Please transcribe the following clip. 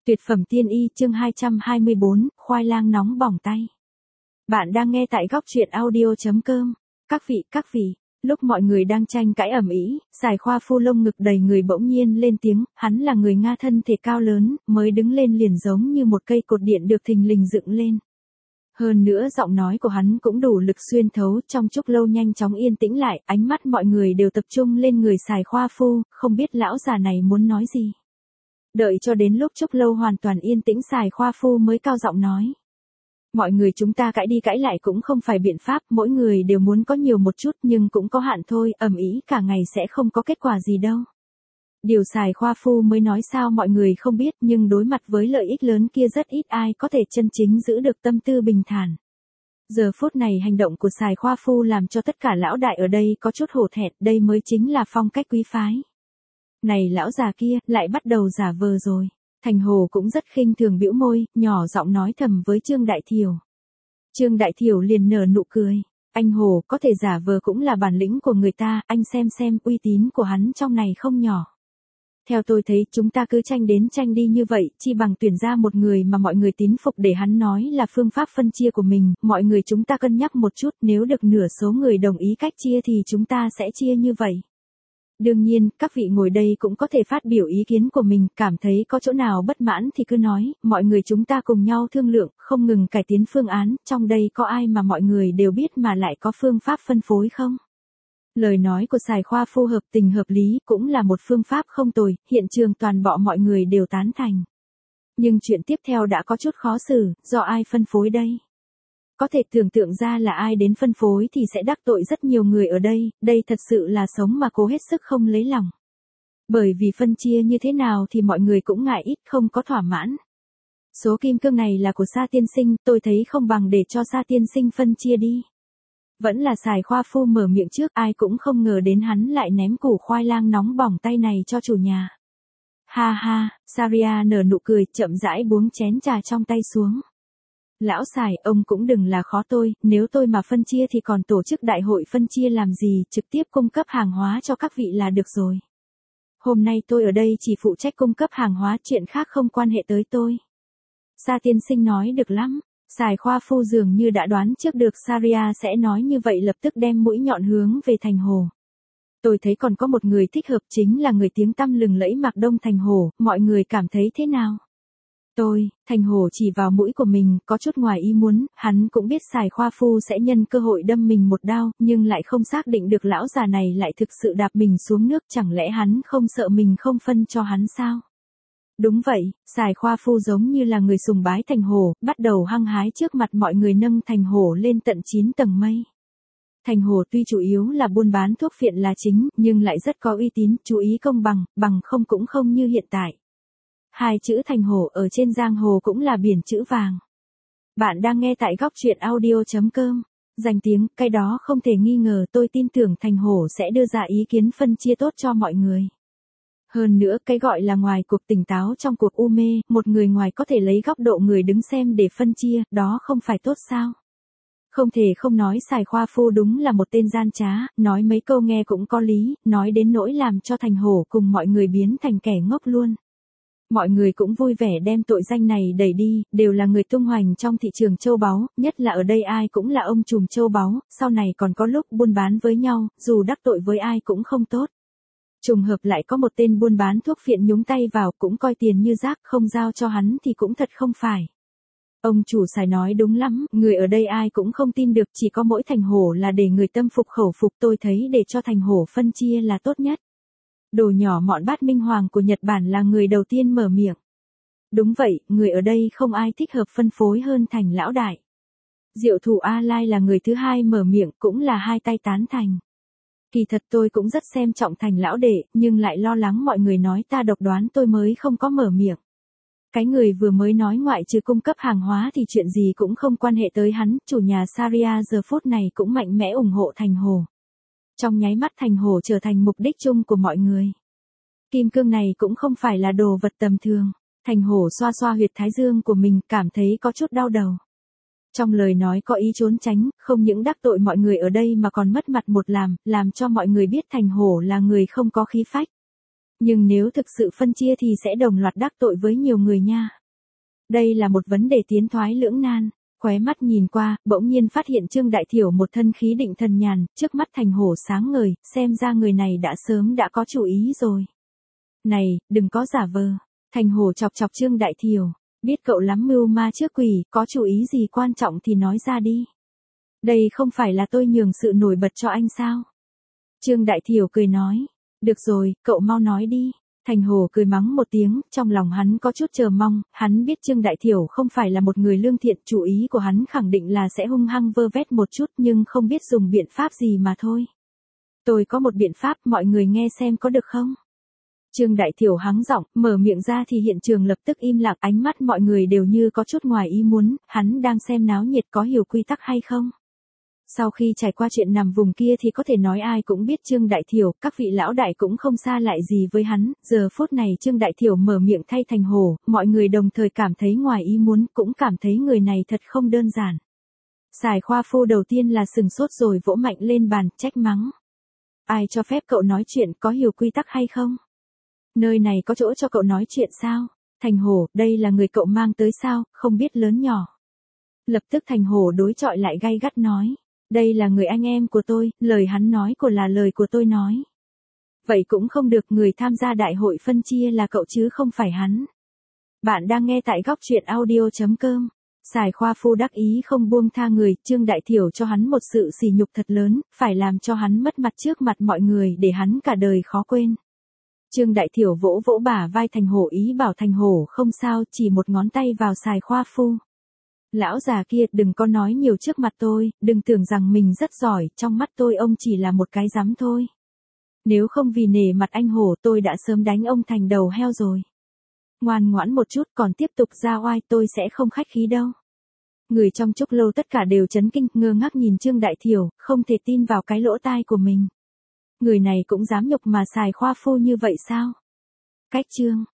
Tuyệt phẩm tiên y chương 224, khoai lang nóng bỏng tay. Bạn đang nghe tại góc truyện audio.com. Các vị, lúc mọi người đang tranh cãi ầm ĩ, Sài Khoa Phu lông ngực đầy người bỗng nhiên lên tiếng, hắn là người Nga thân thể cao lớn, mới đứng lên liền giống như một cây cột điện được thình lình dựng lên. Hơn nữa giọng nói của hắn cũng đủ lực xuyên thấu, trong chốc lâu nhanh chóng yên tĩnh lại, ánh mắt mọi người đều tập trung lên người Sài Khoa Phu, không biết lão già này muốn nói gì. Đợi cho đến lúc chốc lâu hoàn toàn yên tĩnh, Sài Khoa Phu mới cao giọng nói. Mọi người chúng ta cãi đi cãi lại cũng không phải biện pháp, mỗi người đều muốn có nhiều một chút nhưng cũng có hạn thôi, ầm ĩ cả ngày sẽ không có kết quả gì đâu. Điều Sài Khoa Phu mới nói sao mọi người không biết, nhưng đối mặt với lợi ích lớn kia rất ít ai có thể chân chính giữ được tâm tư bình thản. Giờ phút này hành động của Sài Khoa Phu làm cho tất cả lão đại ở đây có chút hổ thẹn, đây mới chính là phong cách quý phái. Này lão già kia, lại bắt đầu giả vờ rồi. Thành Hồ cũng rất khinh thường bĩu môi, nhỏ giọng nói thầm với Trương Đại Thiểu. Trương Đại Thiểu liền nở nụ cười. Anh Hồ, có thể giả vờ cũng là bản lĩnh của người ta, anh xem uy tín của hắn trong này không nhỏ. Theo tôi thấy chúng ta cứ tranh đến tranh đi như vậy, chi bằng tuyển ra một người mà mọi người tín phục để hắn nói là phương pháp phân chia của mình, mọi người chúng ta cân nhắc một chút, nếu được nửa số người đồng ý cách chia thì chúng ta sẽ chia như vậy. Đương nhiên, các vị ngồi đây cũng có thể phát biểu ý kiến của mình, cảm thấy có chỗ nào bất mãn thì cứ nói, mọi người chúng ta cùng nhau thương lượng, không ngừng cải tiến phương án, trong đây có ai mà mọi người đều biết mà lại có phương pháp phân phối không? Lời nói của Sài Khoa Phu hợp tình hợp lý, cũng là một phương pháp không tồi, hiện trường toàn bộ mọi người đều tán thành. Nhưng chuyện tiếp theo đã có chút khó xử, do ai phân phối đây? Có thể tưởng tượng ra là ai đến phân phối thì sẽ đắc tội rất nhiều người ở đây thật sự là sống mà cố hết sức không lấy lòng. Bởi vì phân chia như thế nào thì mọi người cũng ngại ít không có thỏa mãn. Số kim cương này là của Sa tiên sinh, tôi thấy không bằng để cho Sa tiên sinh phân chia đi. Vẫn là Sài Khoa Phu mở miệng trước, ai cũng không ngờ đến hắn lại ném củ khoai lang nóng bỏng tay này cho chủ nhà. Ha ha, Saria nở nụ cười, chậm rãi buông chén trà trong tay xuống. Lão Sài, ông cũng đừng là khó tôi, nếu tôi mà phân chia thì còn tổ chức đại hội phân chia làm gì, trực tiếp cung cấp hàng hóa cho các vị là được rồi. Hôm nay tôi ở đây chỉ phụ trách cung cấp hàng hóa, chuyện khác không quan hệ tới tôi. Sa tiên sinh nói được lắm. Sài Khoa Phu dường như đã đoán trước được Saria sẽ nói như vậy, lập tức đem mũi nhọn hướng về Thành Hồ. Tôi thấy còn có một người thích hợp, chính là người tiếng tăm lừng lẫy Mạc Đông Thành Hồ, mọi người cảm thấy thế nào? Thành Hồ chỉ vào mũi của mình, có chút ngoài ý muốn, hắn cũng biết Sài Khoa Phu sẽ nhân cơ hội đâm mình một đao, nhưng lại không xác định được lão già này lại thực sự đạp mình xuống nước, chẳng lẽ hắn không sợ mình không phân cho hắn sao? Đúng vậy, Sài Khoa Phu giống như là người sùng bái Thành Hồ, bắt đầu hăng hái trước mặt mọi người nâng Thành Hồ lên tận 9 tầng mây. Thành Hồ tuy chủ yếu là buôn bán thuốc phiện là chính, nhưng lại rất có uy tín, chú ý công bằng, bằng không cũng không như hiện tại. Hai chữ Thành Hồ ở trên giang hồ cũng là biển chữ vàng. Bạn đang nghe tại góc truyện audio.com. Danh tiếng, cái đó không thể nghi ngờ, tôi tin tưởng Thành Hồ sẽ đưa ra ý kiến phân chia tốt cho mọi người. Hơn nữa, cái gọi là ngoài cuộc tỉnh táo trong cuộc u mê, một người ngoài có thể lấy góc độ người đứng xem để phân chia, đó không phải tốt sao? Không thể không nói Sài Khoa Phu đúng là một tên gian trá, nói mấy câu nghe cũng có lý, nói đến nỗi làm cho Thành Hồ cùng mọi người biến thành kẻ ngốc luôn. Mọi người cũng vui vẻ đem tội danh này đẩy đi, đều là người tung hoành trong thị trường châu báu, nhất là ở đây ai cũng là ông trùm châu báu, sau này còn có lúc buôn bán với nhau, dù đắc tội với ai cũng không tốt. Trùng hợp lại có một tên buôn bán thuốc phiện nhúng tay vào, cũng coi tiền như rác, không giao cho hắn thì cũng thật không phải. Ông chủ Sài nói đúng lắm, người ở đây ai cũng không tin được, chỉ có mỗi Thành Hồ là để người tâm phục khẩu phục, tôi thấy để cho Thành Hồ phân chia là tốt nhất. Đồ nhỏ mọn Bát Minh Hoàng của Nhật Bản là người đầu tiên mở miệng. Đúng vậy, người ở đây không ai thích hợp phân phối hơn Thành lão đại. Diệu Thủ A Lai là người thứ hai mở miệng, cũng là hai tay tán thành. Kỳ thật tôi cũng rất xem trọng Thành lão đệ, nhưng lại lo lắng mọi người nói ta độc đoán, tôi mới không có mở miệng. Cái người vừa mới nói ngoại trừ cung cấp hàng hóa thì chuyện gì cũng không quan hệ tới hắn, chủ nhà Saria giờ phút này cũng mạnh mẽ ủng hộ Thành Hồ. Trong nháy mắt Thành Hồ trở thành mục đích chung của mọi người. Kim cương này cũng không phải là đồ vật tầm thường. Thành Hồ xoa xoa huyệt thái dương của mình, cảm thấy có chút đau đầu. Trong lời nói có ý trốn tránh, không những đắc tội mọi người ở đây mà còn mất mặt một làm cho mọi người biết Thành Hồ là người không có khí phách. Nhưng nếu thực sự phân chia thì sẽ đồng loạt đắc tội với nhiều người nha. Đây là một vấn đề tiến thoái lưỡng nan. Khóe mắt nhìn qua, bỗng nhiên phát hiện Trương Đại Thiểu một thân khí định thần nhàn, trước mắt Thành Hổ sáng ngời, xem ra người này đã sớm đã có chủ ý rồi. Này, đừng có giả vờ. Thành Hổ chọc chọc Trương Đại Thiểu, biết cậu lắm mưu ma trước quỷ, có chủ ý gì quan trọng thì nói ra đi. Đây không phải là tôi nhường sự nổi bật cho anh sao? Trương Đại Thiểu cười nói, được rồi, cậu mau nói đi. Thành Hổ cười mắng một tiếng, trong lòng hắn có chút chờ mong, hắn biết Trương Đại Thiểu không phải là một người lương thiện, chủ ý của hắn khẳng định là sẽ hung hăng vơ vét một chút nhưng không biết dùng biện pháp gì mà thôi. Tôi có một biện pháp, mọi người nghe xem có được không? Trương Đại Thiểu hắng giọng, mở miệng ra thì hiện trường lập tức im lặng, ánh mắt mọi người đều như có chút ngoài ý muốn, hắn đang xem náo nhiệt có hiểu quy tắc hay không? Sau khi trải qua chuyện nằm vùng kia thì có thể nói ai cũng biết Trương Đại Thiểu, các vị lão đại cũng không xa lại gì với hắn, giờ phút này Trương Đại Thiểu mở miệng thay Thành Hổ, mọi người đồng thời cảm thấy ngoài ý muốn, cũng cảm thấy người này thật không đơn giản. Sài Khoa Phu đầu tiên là sừng sốt rồi vỗ mạnh lên bàn, trách mắng. Ai cho phép cậu nói chuyện, có hiểu quy tắc hay không? Nơi này có chỗ cho cậu nói chuyện sao? Thành Hổ, đây là người cậu mang tới sao, không biết lớn nhỏ. Lập tức Thành Hổ đối chọi lại gay gắt nói. Đây là người anh em của tôi, lời hắn nói của là lời của tôi nói. Vậy cũng không được, người tham gia đại hội phân chia là cậu chứ không phải hắn. Bạn đang nghe tại góc truyện audio.com. Sài Khoa Phu đắc ý không buông tha người, Trương Đại Thiểu cho hắn một sự sỉ nhục thật lớn, phải làm cho hắn mất mặt trước mặt mọi người để hắn cả đời khó quên. Trương Đại Thiểu vỗ vỗ bả vai Thành Hổ ý bảo Thành Hổ không sao, chỉ một ngón tay vào Sài Khoa Phu. Lão già kia, đừng có nói nhiều trước mặt tôi, đừng tưởng rằng mình rất giỏi, trong mắt tôi ông chỉ là một cái rắm thôi. Nếu không vì nể mặt anh Hổ tôi đã sớm đánh ông thành đầu heo rồi. Ngoan ngoãn một chút còn tiếp tục ra oai tôi sẽ không khách khí đâu. Người trong Trúc Lâu tất cả đều chấn kinh, ngơ ngác nhìn Trương Đại Thiểu, không thể tin vào cái lỗ tai của mình. Người này cũng dám nhục mà Sài Khoa Phu như vậy sao? Cách Trương